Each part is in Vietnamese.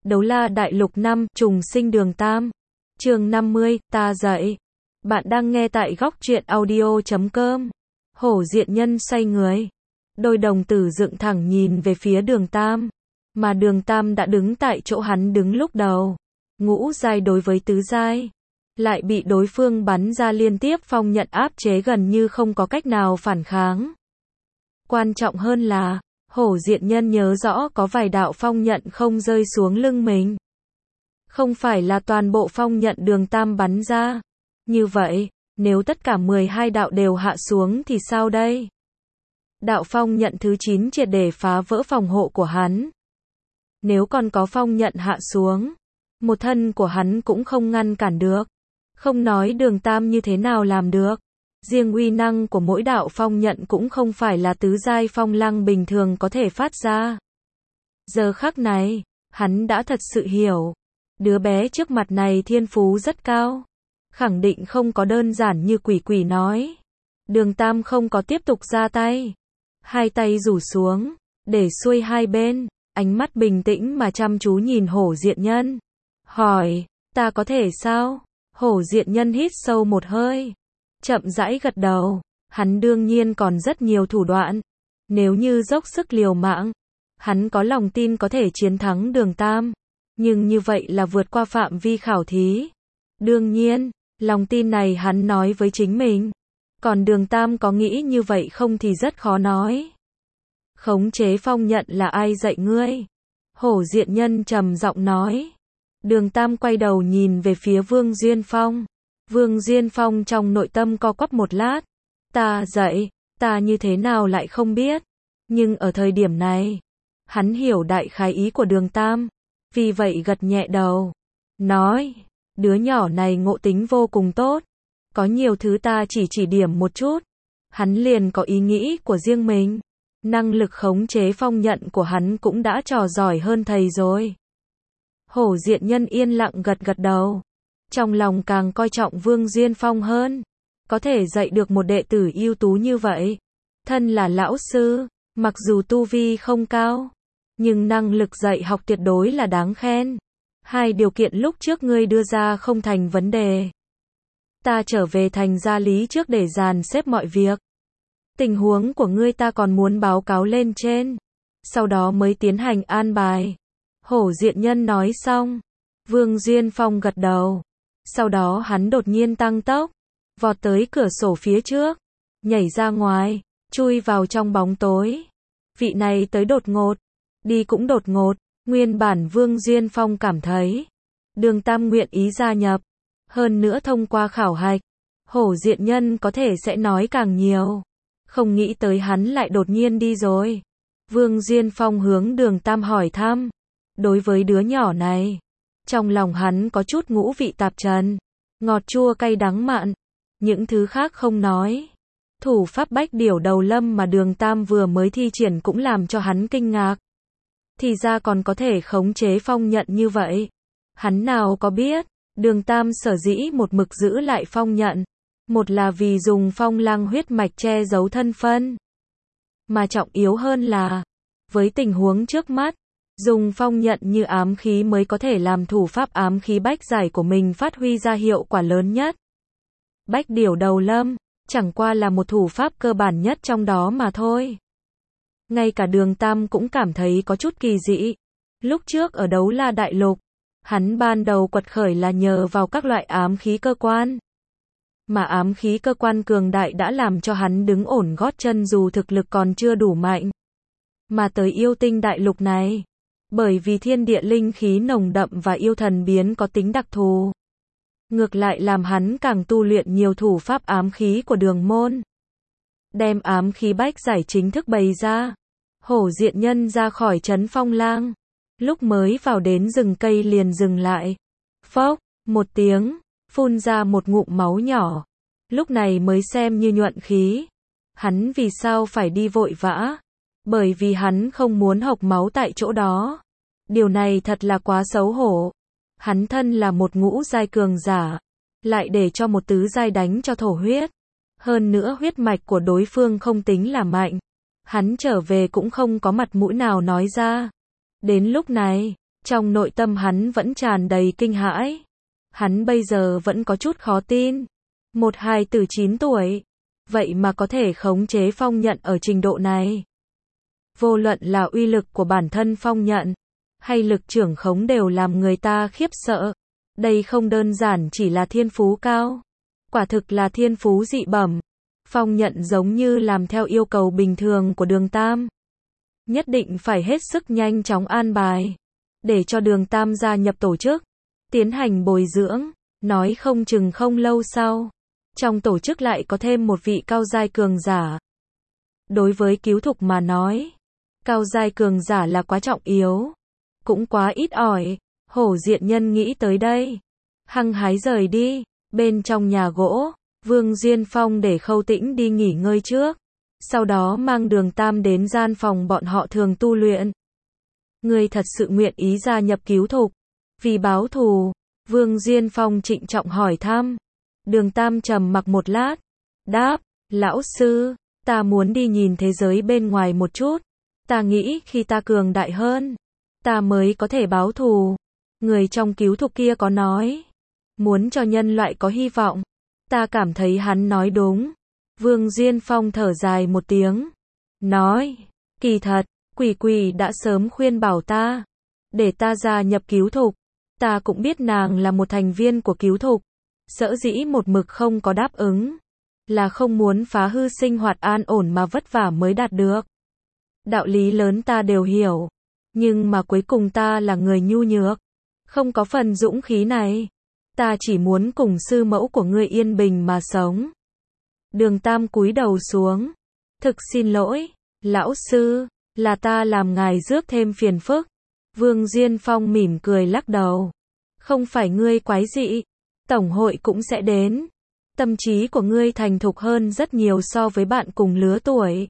Đấu la đại lục 5, trùng sinh đường Tam. Chương 50, ta dậy. Bạn đang nghe tại góc truyện audio.com. Hổ diện nhân xoay người. Đôi đồng tử dựng thẳng nhìn về phía đường Tam. Mà đường Tam đã đứng tại chỗ hắn đứng lúc đầu. Ngũ giai đối với tứ giai. Lại bị đối phương bắn ra liên tiếp phong nhận áp chế gần như không có cách nào phản kháng. Quan trọng hơn là, hổ diện nhân nhớ rõ có vài đạo phong nhận không rơi xuống lưng mình. Không phải là toàn bộ phong nhận đường Tam bắn ra. Như vậy, nếu tất cả 12 đạo đều hạ xuống thì sao đây? Đạo phong nhận thứ 9 triệt để phá vỡ phòng hộ của hắn. Nếu còn có phong nhận hạ xuống, một thân của hắn cũng không ngăn cản được. Không nói đường Tam như thế nào làm được. Riêng uy năng của mỗi đạo phong nhận cũng không phải là tứ giai phong lăng bình thường có thể phát ra. Giờ khắc này, hắn đã thật sự hiểu. Đứa bé trước mặt này thiên phú rất cao. Khẳng định không có đơn giản như quỷ quỷ nói. Đường Tam không có tiếp tục ra tay. Hai tay rủ xuống, để xuôi hai bên, ánh mắt bình tĩnh mà chăm chú nhìn hổ diện nhân. Hỏi, ta có thể sao? Hổ diện nhân hít sâu một hơi. Chậm rãi gật đầu. Hắn đương nhiên còn rất nhiều thủ đoạn. Nếu như dốc sức liều mạng, hắn có lòng tin có thể chiến thắng đường Tam. Nhưng như vậy là vượt qua phạm vi khảo thí. Đương nhiên, lòng tin này hắn nói với chính mình. Còn đường Tam có nghĩ như vậy không thì rất khó nói. Khống chế phong nhận là ai dạy ngươi? Hổ diện nhân trầm giọng nói. Đường Tam quay đầu nhìn về phía Vương Duyên Phong. Vương Duyên Phong trong nội tâm co quắp một lát. Ta dạy, ta như thế nào lại không biết. Nhưng ở thời điểm này, hắn hiểu đại khái ý của đường Tam. Vì vậy gật nhẹ đầu. Nói, đứa nhỏ này ngộ tính vô cùng tốt. Có nhiều thứ ta chỉ điểm một chút. Hắn liền có ý nghĩ của riêng mình. Năng lực khống chế phong nhận của hắn cũng đã trò giỏi hơn thầy rồi. Hổ diện nhân yên lặng gật đầu. Trong lòng càng coi trọng Vương Duyên Phong hơn. Có thể dạy được một đệ tử ưu tú như vậy. Thân là lão sư, mặc dù tu vi không cao, nhưng năng lực dạy học tuyệt đối là đáng khen. Hai điều kiện lúc trước ngươi đưa ra không thành vấn đề. Ta trở về thành gia lý trước để dàn xếp mọi việc. Tình huống của ngươi ta còn muốn báo cáo lên trên. Sau đó mới tiến hành an bài. Hổ diện nhân nói xong. Vương Duyên Phong gật đầu. Sau đó hắn đột nhiên tăng tốc. Vọt tới cửa sổ phía trước. Nhảy ra ngoài. Chui vào trong bóng tối. Vị này tới đột ngột. Đi cũng đột ngột. Nguyên bản Vương Duyên Phong cảm thấy. Đường Tam nguyện ý gia nhập. Hơn nữa thông qua khảo hạch. Hổ diện nhân có thể sẽ nói càng nhiều. Không nghĩ tới hắn lại đột nhiên đi rồi. Vương Duyên Phong hướng đường Tam hỏi thăm. Đối với đứa nhỏ này, trong lòng hắn có chút ngũ vị tạp trần. Ngọt chua cay đắng mặn. Những thứ khác không nói. Thủ pháp bách điểu đầu lâm mà đường Tam vừa mới thi triển cũng làm cho hắn kinh ngạc. Thì ra còn có thể khống chế phong nhận như vậy. Hắn nào có biết, đường Tam sở dĩ một mực giữ lại phong nhận. Một là vì dùng phong lăng huyết mạch che giấu thân phân. Mà trọng yếu hơn là, với tình huống trước mắt, dùng phong nhận như ám khí mới có thể làm thủ pháp ám khí bách giải của mình phát huy ra hiệu quả lớn nhất. Bách điểu đầu lâm, chẳng qua là một thủ pháp cơ bản nhất trong đó mà thôi. Ngay cả đường Tam cũng cảm thấy có chút kỳ dị. Lúc trước ở đấu la đại lục, hắn ban đầu quật khởi là nhờ vào các loại ám khí cơ quan. Mà ám khí cơ quan cường đại đã làm cho hắn đứng ổn gót chân dù thực lực còn chưa đủ mạnh. Mà tới yêu tinh đại lục này, bởi vì thiên địa linh khí nồng đậm và yêu thần biến có tính đặc thù. Ngược lại làm hắn càng tu luyện nhiều thủ pháp ám khí của đường môn. Đem ám khí bách giải chính thức bày ra. Hổ diện nhân ra khỏi trấn phong lang. Lúc mới vào đến rừng cây liền dừng lại. Phốc, một tiếng, phun ra một ngụm máu nhỏ. Lúc này mới xem như nhuận khí. Hắn vì sao phải đi vội vã? Bởi vì hắn không muốn hộc máu tại chỗ đó. Điều này thật là quá xấu hổ. Hắn thân là một ngũ giai cường giả. Lại để cho một tứ giai đánh cho thổ huyết. Hơn nữa huyết mạch của đối phương không tính là mạnh. Hắn trở về cũng không có mặt mũi nào nói ra. Đến lúc này, Trong nội tâm hắn vẫn tràn đầy kinh hãi. Hắn bây giờ vẫn có chút khó tin. Một hài tử 9 tuổi, vậy mà có thể khống chế phong nhận ở trình độ này. Vô luận là uy lực của bản thân phong nhận, hay lực trưởng khống đều làm người ta khiếp sợ. Đây không đơn giản chỉ là thiên phú cao, quả thực là thiên phú dị bẩm. Phong nhận giống như làm theo yêu cầu bình thường của Đường Tam. Nhất định phải hết sức nhanh chóng an bài, để cho Đường Tam gia nhập tổ chức, tiến hành bồi dưỡng, nói không chừng không lâu sau, trong tổ chức lại có thêm một vị cao giai cường giả. Đối với Cứu Thục mà nói, cao giai cường giả là quá trọng yếu, cũng quá ít ỏi. Hổ Diện Nhân nghĩ tới đây, hăng hái rời đi. Bên trong nhà gỗ, Vương Duyên Phong để Khâu Tĩnh đi nghỉ ngơi trước, sau đó mang Đường Tam đến gian phòng bọn họ thường tu luyện. Ngươi thật sự nguyện ý gia nhập Cứu Thục, vì báo thù? Vương Duyên Phong trịnh trọng hỏi thăm. Đường Tam trầm mặc một lát, đáp, lão sư, ta muốn đi nhìn thế giới bên ngoài một chút. Ta nghĩ khi ta cường đại hơn, ta mới có thể báo thù. Người trong Cứu Thục kia có nói, muốn cho nhân loại có hy vọng. Ta cảm thấy hắn nói đúng. Vương Duyên Phong thở dài một tiếng, nói, kỳ thật, Quỷ Quỷ đã sớm khuyên bảo ta, để ta gia nhập Cứu Thục. Ta cũng biết nàng là một thành viên của Cứu Thục, sở dĩ một mực không có đáp ứng, là không muốn phá hư sinh hoạt an ổn mà vất vả mới đạt được. Đạo lý lớn ta đều hiểu, nhưng mà cuối cùng ta là người nhu nhược, không có phần dũng khí này. Ta chỉ muốn cùng sư mẫu của ngươi yên bình mà sống. Đường Tam cúi đầu xuống, thực xin lỗi, lão sư, là ta làm ngài rước thêm phiền phức. Vương Duyên Phong mỉm cười lắc đầu, không phải ngươi quái dị, tổng hội cũng sẽ đến. Tâm trí của ngươi thành thục hơn rất nhiều so với bạn cùng lứa tuổi.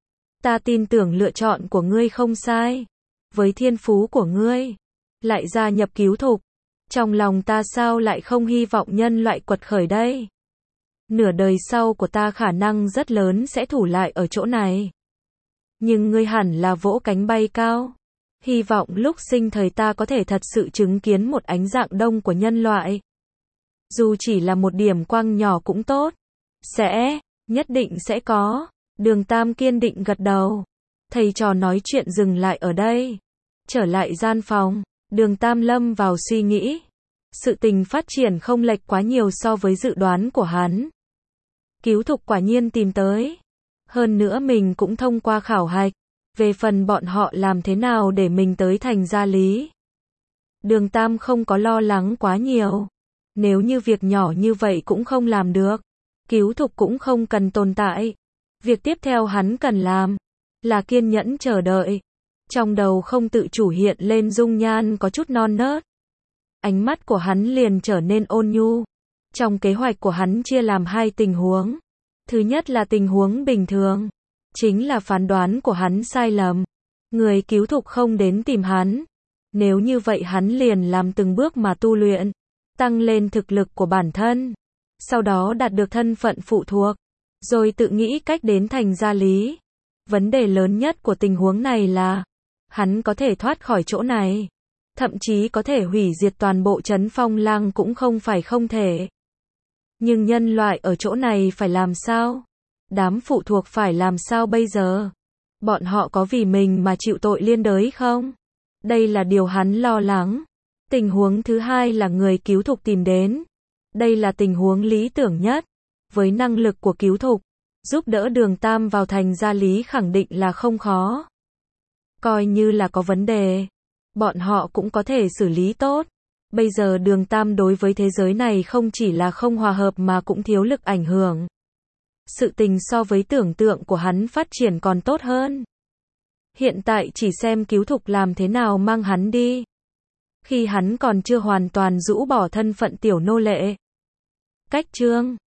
Ta tin tưởng lựa chọn của ngươi không sai. Với thiên phú của ngươi, lại gia nhập Cứu Thục, trong lòng ta sao lại không hy vọng nhân loại quật khởi đây? Nửa đời sau của ta khả năng rất lớn sẽ thủ lại ở chỗ này. Nhưng ngươi hẳn là vỗ cánh bay cao. Hy vọng lúc sinh thời ta có thể thật sự chứng kiến một ánh dạng đông của nhân loại. Dù chỉ là một điểm quang nhỏ cũng tốt. Nhất định sẽ có. Đường Tam kiên định gật đầu. Thầy trò nói chuyện dừng lại ở đây. Trở lại gian phòng, Đường Tam lâm vào suy nghĩ. Sự tình phát triển không lệch quá nhiều so với dự đoán của hắn. Cứu Thục quả nhiên tìm tới. Hơn nữa mình cũng thông qua khảo hạch. Về phần bọn họ làm thế nào để mình tới thành gia lý, Đường Tam không có lo lắng quá nhiều. Nếu như việc nhỏ như vậy cũng không làm được, Cứu Thục cũng không cần tồn tại. Việc tiếp theo hắn cần làm là kiên nhẫn chờ đợi. Trong đầu không tự chủ hiện lên dung nhan có chút non nớt. Ánh mắt của hắn liền trở nên ôn nhu. Trong kế hoạch của hắn chia làm hai tình huống. Thứ nhất là tình huống bình thường, chính là phán đoán của hắn sai lầm. Người Cứu Thục không đến tìm hắn. Nếu như vậy hắn liền làm từng bước mà tu luyện, tăng lên thực lực của bản thân, sau đó đạt được thân phận phụ thuộc, rồi tự nghĩ cách đến thành gia lý. Vấn đề lớn nhất của tình huống này là, hắn có thể thoát khỏi chỗ này, thậm chí có thể hủy diệt toàn bộ Trấn Phong Lang cũng không phải không thể. Nhưng nhân loại ở chỗ này phải làm sao? Đám phụ thuộc phải làm sao bây giờ? Bọn họ có vì mình mà chịu tội liên đới không? Đây là điều hắn lo lắng. Tình huống thứ hai là người Cứu Thục tìm đến. Đây là tình huống lý tưởng nhất. Với năng lực của Cứu Thục, giúp đỡ Đường Tam vào thành gia lý khẳng định là không khó. Coi như là có vấn đề, bọn họ cũng có thể xử lý tốt. Bây giờ Đường Tam đối với thế giới này không chỉ là không hòa hợp mà cũng thiếu lực ảnh hưởng. Sự tình so với tưởng tượng của hắn phát triển còn tốt hơn. Hiện tại chỉ xem Cứu Thục làm thế nào mang hắn đi. Khi hắn còn chưa hoàn toàn rũ bỏ thân phận tiểu nô lệ. Cách chương